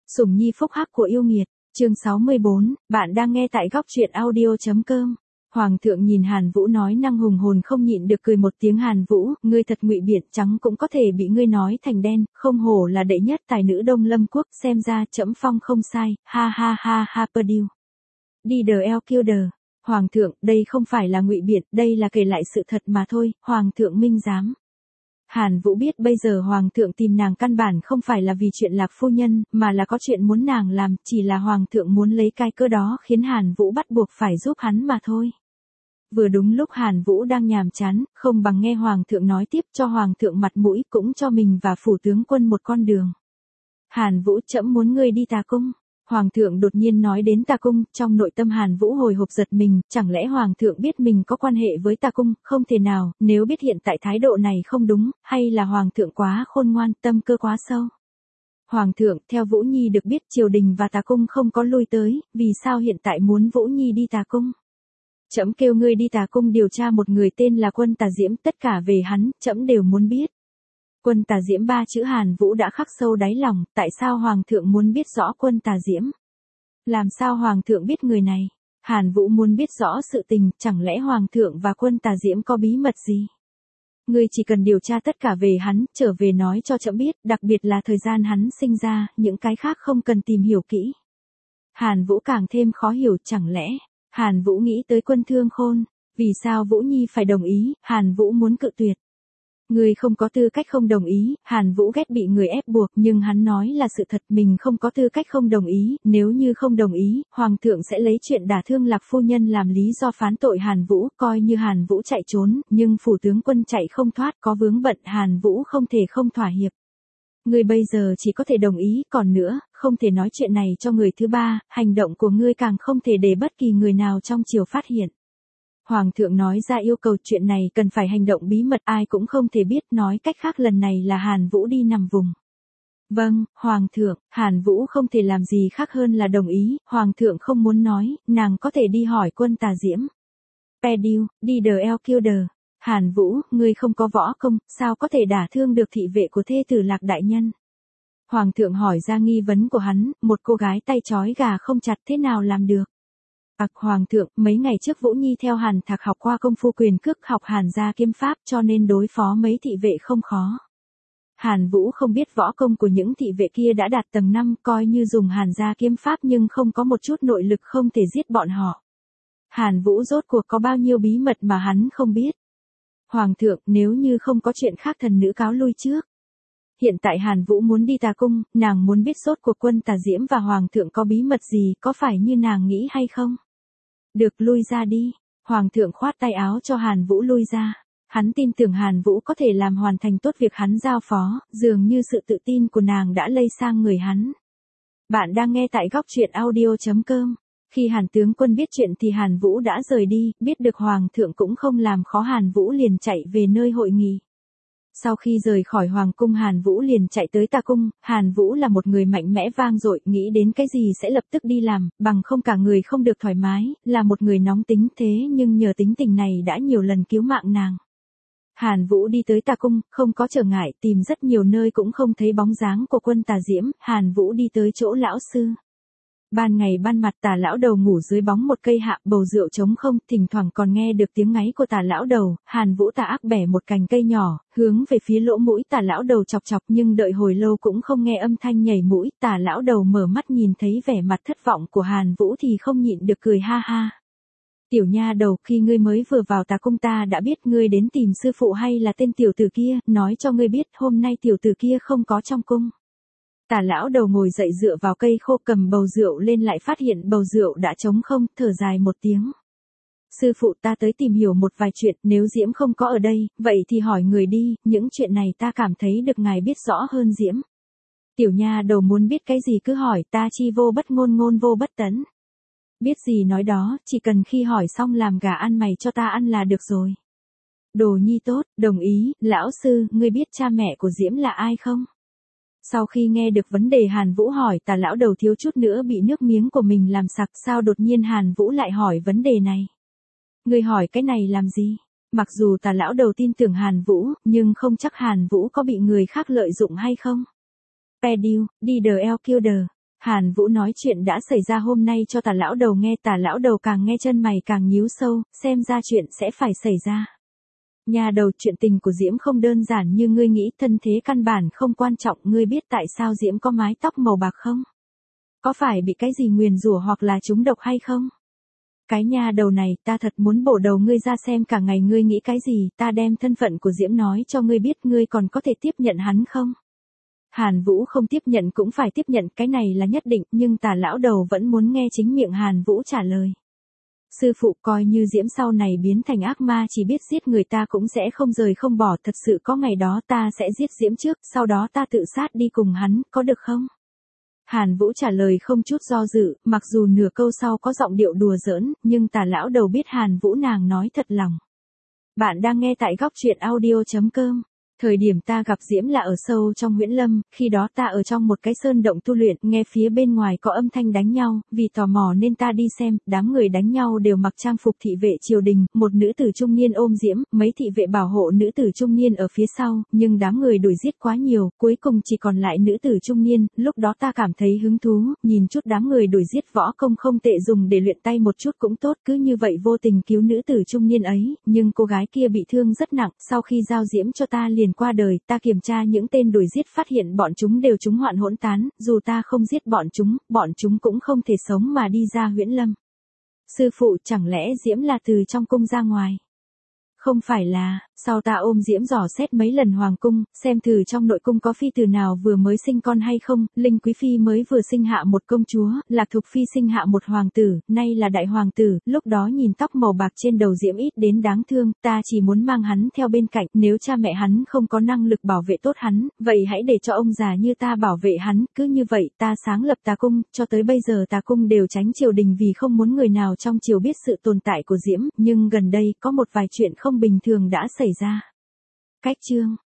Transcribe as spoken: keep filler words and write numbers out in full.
Sủng nhi phúc hắc của yêu nghiệt, chương sáu mươi bốn, bạn đang nghe tại góc truyện audio.com. Hoàng thượng nhìn Hàn Vũ nói năng hùng hồn không nhịn được cười một tiếng. Hàn Vũ, ngươi thật ngụy biện, trắng cũng có thể bị ngươi nói thành đen, không hổ là đệ nhất tài nữ Đông Lâm quốc, xem ra trẫm phong không sai, ha ha ha ha Perdue. Đi đờ eo kiêu đờ. Hoàng thượng, đây không phải là ngụy biện, đây là kể lại sự thật mà thôi, Hoàng thượng minh giám. Hàn Vũ biết bây giờ Hoàng thượng tìm nàng căn bản không phải là vì chuyện Lạc phu nhân, mà là có chuyện muốn nàng làm, chỉ là Hoàng thượng muốn lấy cái cơ đó khiến Hàn Vũ bắt buộc phải giúp hắn mà thôi. Vừa đúng lúc Hàn Vũ đang nhàm chán, không bằng nghe Hoàng thượng nói tiếp, cho Hoàng thượng mặt mũi, cũng cho mình và phủ tướng quân một con đường. Hàn Vũ, trẫm muốn ngươi đi Tà Cung. Hoàng thượng đột nhiên nói đến Tà Cung, trong nội tâm Hàn Vũ hồi hộp giật mình, chẳng lẽ Hoàng thượng biết mình có quan hệ với Tà Cung? Không thể nào, nếu biết hiện tại thái độ này không đúng, hay là Hoàng thượng quá khôn ngoan, tâm cơ quá sâu. Hoàng thượng, theo Vũ Nhi được biết triều đình và Tà Cung không có lui tới, vì sao hiện tại muốn Vũ Nhi đi Tà Cung? Trẫm kêu ngươi đi Tà Cung điều tra một người tên là Quân Tà Diễm, tất cả về hắn, trẫm đều muốn biết. Quân Tà Diễm, ba chữ Hàn Vũ đã khắc sâu đáy lòng, tại sao Hoàng thượng muốn biết rõ Quân Tà Diễm? Làm sao Hoàng thượng biết người này? Hàn Vũ muốn biết rõ sự tình, chẳng lẽ Hoàng thượng và Quân Tà Diễm có bí mật gì? Ngươi chỉ cần điều tra tất cả về hắn, trở về nói cho trẫm biết, đặc biệt là thời gian hắn sinh ra, những cái khác không cần tìm hiểu kỹ. Hàn Vũ càng thêm khó hiểu, chẳng lẽ Hàn Vũ nghĩ tới Quân Thương Khôn, vì sao Vũ Nhi phải đồng ý? Hàn Vũ muốn cự tuyệt. Người không có tư cách không đồng ý, Hàn Vũ ghét bị người ép buộc, nhưng hắn nói là sự thật, mình không có tư cách không đồng ý, nếu như không đồng ý, Hoàng thượng sẽ lấy chuyện đả thương Lạc phu nhân làm lý do phán tội Hàn Vũ, coi như Hàn Vũ chạy trốn, nhưng phủ tướng quân chạy không thoát, có vướng bận, Hàn Vũ không thể không thỏa hiệp. Ngươi bây giờ chỉ có thể đồng ý, còn nữa, không thể nói chuyện này cho người thứ ba, hành động của ngươi càng không thể để bất kỳ người nào trong triều phát hiện. Hoàng thượng nói ra yêu cầu, chuyện này cần phải hành động bí mật, ai cũng không thể biết, nói cách khác lần này là Hàn Vũ đi nằm vùng. Vâng, Hoàng thượng, Hàn Vũ không thể làm gì khác hơn là đồng ý, Hoàng thượng không muốn nói, nàng có thể đi hỏi Quân Tà Diễm. Perdue, đi đờ eo kiêu đờ. Hàn Vũ, ngươi không có võ công, sao có thể đả thương được thị vệ của thê tử Lạc đại nhân? Hoàng thượng hỏi ra nghi vấn của hắn, một cô gái tay trói gà không chặt thế nào làm được? Ặc Hoàng thượng, mấy ngày trước Vũ Nhi theo Hàn Thạc học qua công phu quyền cước, học Hàn gia kiếm pháp, cho nên đối phó mấy thị vệ không khó. Hàn Vũ không biết võ công của những thị vệ kia đã đạt tầng năm, coi như dùng Hàn gia kiếm pháp nhưng không có một chút nội lực không thể giết bọn họ. Hàn Vũ rốt cuộc có bao nhiêu bí mật mà hắn không biết? Hoàng thượng, nếu như không có chuyện khác thần nữ cáo lui trước. Hiện tại Hàn Vũ muốn đi Tà Cung, nàng muốn biết sốt cuộc Quân Tà Diễm và Hoàng thượng có bí mật gì, có phải như nàng nghĩ hay không? Được, lui ra đi. Hoàng thượng khoát tay áo cho Hàn Vũ lui ra. Hắn tin tưởng Hàn Vũ có thể làm hoàn thành tốt việc hắn giao phó, dường như sự tự tin của nàng đã lây sang người hắn. Bạn đang nghe tại góc truyện audio.com. Khi Hàn tướng quân biết chuyện thì Hàn Vũ đã rời đi, biết được Hoàng thượng cũng không làm khó Hàn Vũ liền chạy về nơi hội nghị. Sau khi rời khỏi Hoàng cung Hàn Vũ liền chạy tới Tà Cung, Hàn Vũ là một người mạnh mẽ vang dội, nghĩ đến cái gì sẽ lập tức đi làm, bằng không cả người không được thoải mái, là một người nóng tính thế nhưng nhờ tính tình này đã nhiều lần cứu mạng nàng. Hàn Vũ đi tới Tà Cung, không có trở ngại, tìm rất nhiều nơi cũng không thấy bóng dáng của Quân Tà Diễm, Hàn Vũ đi tới chỗ lão sư. Ban ngày ban mặt Tà lão đầu ngủ dưới bóng một cây hạ, bầu rượu trống không, thỉnh thoảng còn nghe được tiếng ngáy của Tà lão đầu. Hàn Vũ tà ác bẻ một cành cây nhỏ, hướng về phía lỗ mũi Tà lão đầu chọc chọc, nhưng đợi hồi lâu cũng không nghe âm thanh nhảy mũi. Tà lão đầu mở mắt nhìn thấy vẻ mặt thất vọng của Hàn Vũ thì không nhịn được cười ha ha. Tiểu nha đầu, khi ngươi mới vừa vào Tà Cung ta đã biết ngươi đến tìm sư phụ hay là tên tiểu tử kia, nói cho ngươi biết hôm nay tiểu tử kia không có trong cung. Tà lão đầu ngồi dậy dựa vào cây khô cầm bầu rượu lên lại phát hiện bầu rượu đã trống không, thở dài một tiếng. Sư phụ, ta tới tìm hiểu một vài chuyện, nếu Diễm không có ở đây, vậy thì hỏi người đi, những chuyện này ta cảm thấy được ngài biết rõ hơn Diễm. Tiểu nha đầu muốn biết cái gì cứ hỏi, ta chi vô bất ngôn ngôn vô bất tấn. Biết gì nói đó, chỉ cần khi hỏi xong làm gà ăn mày cho ta ăn là được rồi. Đồ nhi tốt, đồng ý, lão sư, ngươi biết cha mẹ của Diễm là ai không? Sau khi nghe được vấn đề Hàn Vũ hỏi, Tà lão đầu thiếu chút nữa bị nước miếng của mình làm sặc, sao đột nhiên Hàn Vũ lại hỏi vấn đề này? Ngươi hỏi cái này làm gì? Mặc dù Tà lão đầu tin tưởng Hàn Vũ, nhưng không chắc Hàn Vũ có bị người khác lợi dụng hay không. Perdue, đi đờ eo kiêu đờ. Hàn Vũ nói chuyện đã xảy ra hôm nay cho Tả lão đầu nghe, Tả lão đầu càng nghe chân mày càng nhíu sâu, xem ra chuyện sẽ phải xảy ra. Nhà đầu, chuyện tình của Diễm không đơn giản như ngươi nghĩ, thân thế căn bản không quan trọng, ngươi biết tại sao Diễm có mái tóc màu bạc không? Có phải bị cái gì nguyền rủa hoặc là trúng độc hay không? Cái nhà đầu này, ta thật muốn bổ đầu ngươi ra xem cả ngày ngươi nghĩ cái gì, ta đem thân phận của Diễm nói cho ngươi biết, ngươi còn có thể tiếp nhận hắn không? Hàn Vũ không tiếp nhận cũng phải tiếp nhận, cái này là nhất định, nhưng Tả lão đầu vẫn muốn nghe chính miệng Hàn Vũ trả lời. Sư phụ, coi như Diễm sau này biến thành ác ma chỉ biết giết người ta cũng sẽ không rời không bỏ, thật sự có ngày đó ta sẽ giết Diễm trước, sau đó ta tự sát đi cùng hắn, có được không? Hàn Vũ trả lời không chút do dự, mặc dù nửa câu sau có giọng điệu đùa giỡn, nhưng Tả lão đầu biết Hàn Vũ nàng nói thật lòng. Bạn đang nghe tại góc truyện audio chấm com. Thời điểm ta gặp Diễm là ở sâu trong Huyễn Lâm, khi đó ta ở trong một cái sơn động tu luyện, nghe phía bên ngoài có âm thanh đánh nhau, vì tò mò nên ta đi xem, đám người đánh nhau đều mặc trang phục thị vệ triều đình, một nữ tử trung niên ôm Diễm, mấy thị vệ bảo hộ nữ tử trung niên ở phía sau, nhưng đám người đuổi giết quá nhiều, cuối cùng chỉ còn lại nữ tử trung niên, lúc đó ta cảm thấy hứng thú, nhìn chút đám người đuổi giết võ công không tệ, dùng để luyện tay một chút cũng tốt, cứ như vậy vô tình cứu nữ tử trung niên ấy, nhưng cô gái kia bị thương rất nặng, sau khi giao Diễm cho ta liền qua đời, ta kiểm tra những tên đuổi giết phát hiện bọn chúng đều trúng hoạn hỗn tán, dù ta không giết bọn chúng, bọn chúng cũng không thể sống mà đi ra Huyễn Lâm. Sư phụ, chẳng lẽ Diễm là từ trong cung ra ngoài? Không phải là, sau ta ôm Diễm dò xét mấy lần hoàng cung, xem thử trong nội cung có phi tử nào vừa mới sinh con hay không, Linh Quý Phi mới vừa sinh hạ một công chúa, Lạc Thục Phi sinh hạ một hoàng tử, nay là đại hoàng tử, lúc đó nhìn tóc màu bạc trên đầu Diễm ít đến đáng thương, ta chỉ muốn mang hắn theo bên cạnh, nếu cha mẹ hắn không có năng lực bảo vệ tốt hắn, vậy hãy để cho ông già như ta bảo vệ hắn, cứ như vậy ta sáng lập Tà Cung, cho tới bây giờ Tà Cung đều tránh triều đình vì không muốn người nào trong triều biết sự tồn tại của Diễm, nhưng gần đây có một vài chuyện không bình thường đã xảy ra. Cách chương